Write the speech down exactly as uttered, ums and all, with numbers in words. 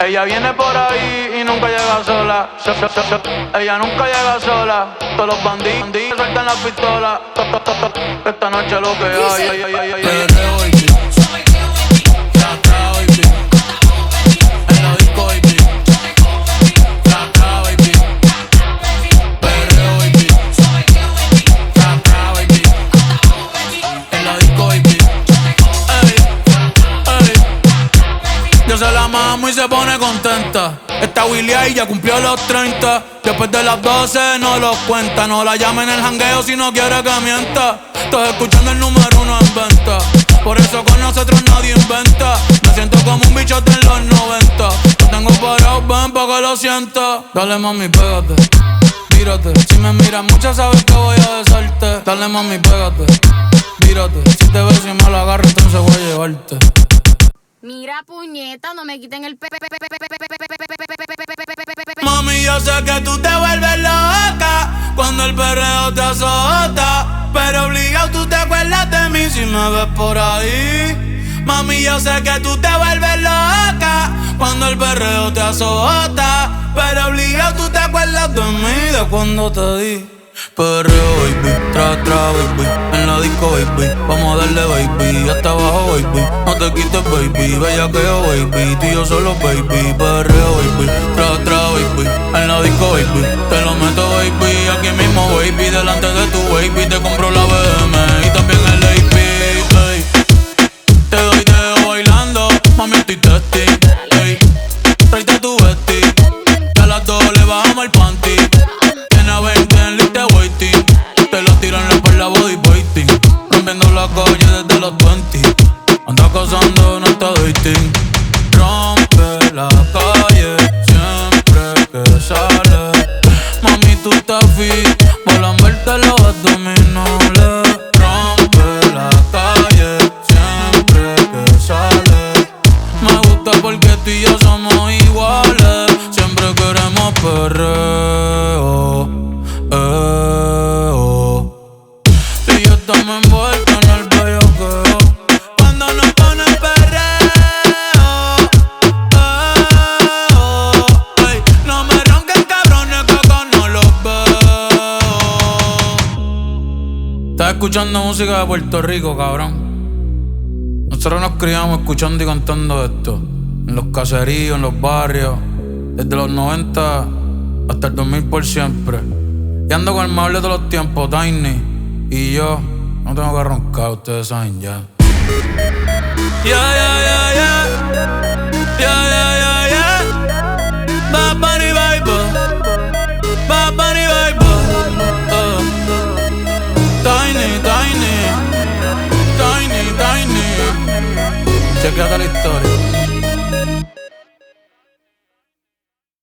Ella viene por ahí y nunca llega sola. So, so, so, so. Ella nunca llega sola. Todos los bandidos, bandidos sueltan las pistolas. Esta noche lo que hay, ay, ay, ay, ay, ay. Se la mamo y se pone contenta. Esta Willy ahí ya cumplió los treinta. Después de las doce no los cuenta. No la llamen en el jangueo si no quiere que mienta. Estoy escuchando el número uno en venta. Por eso con nosotros nadie inventa. Me siento como un bichote en los noventa. Lo tengo parado, ven pa' que lo sienta. Dale mami, pégate, tírate. Si me miras mucho sabes que voy a besarte. Dale mami, pégate, tírate. Si te ves y me lo agarro entonces voy a llevarte. Mira, puñeta, no me quiten el pe... Mami, yo sé que tú te vuelves loca cuando el perreo te azota, pero obligado tú te acuerdas de mí si me ves por ahí. Mami, yo sé que tú te vuelves loca cuando el perreo te azota, pero obligado tú te acuerdas de mí, de cuando te di. Perreo, baby, tra, tra, baby. En la disco, baby, vamos a darle, baby. Hasta abajo, baby, no te quites, baby. Bellaqueo, baby, tú y yo solo, baby. Perreo, baby, tra, tra, baby. En la disco, baby, te lo meto, baby. Aquí mismo, baby, delante de tu baby. Te compro la B M y también el A P, ey. Te doy dedo bailando, mami, estoy testing, ey. Tráete tu vesti, que a las dos le bajamos el panty. Te lo tiran por la body waiting. Rompiendo la calle desde los veinte. Anda cazando, no está dating. Rompe la calle siempre que sale. Mami, tú estás fit, volan verte los abdominales. Rompe la calle siempre que sale. Me gusta porque tú y yo somos iguales. Siempre queremos perreo, eh, oh. Y yo estamos envueltos en el bellaqueo cuando nos ponen perreo, eh, oh. Ey, no me ronquen cabrones que acá no los veo. Estás escuchando música de Puerto Rico, cabrón. Nosotros nos criamos escuchando y cantando esto en los caseríos, en los barrios, desde los noventa hasta el dos mil por siempre. Y ando con el mejor de todos los tiempos, Tiny. Y yo no tengo que roncar, ustedes saben ya. Yeah, yeah, yeah, yeah. Yeah, yeah, yeah, yeah. Bad Bunny, baby. Bad Bunny, baby. Uh. Tiny, Tiny. Tiny, Tiny. Chequéate la historia.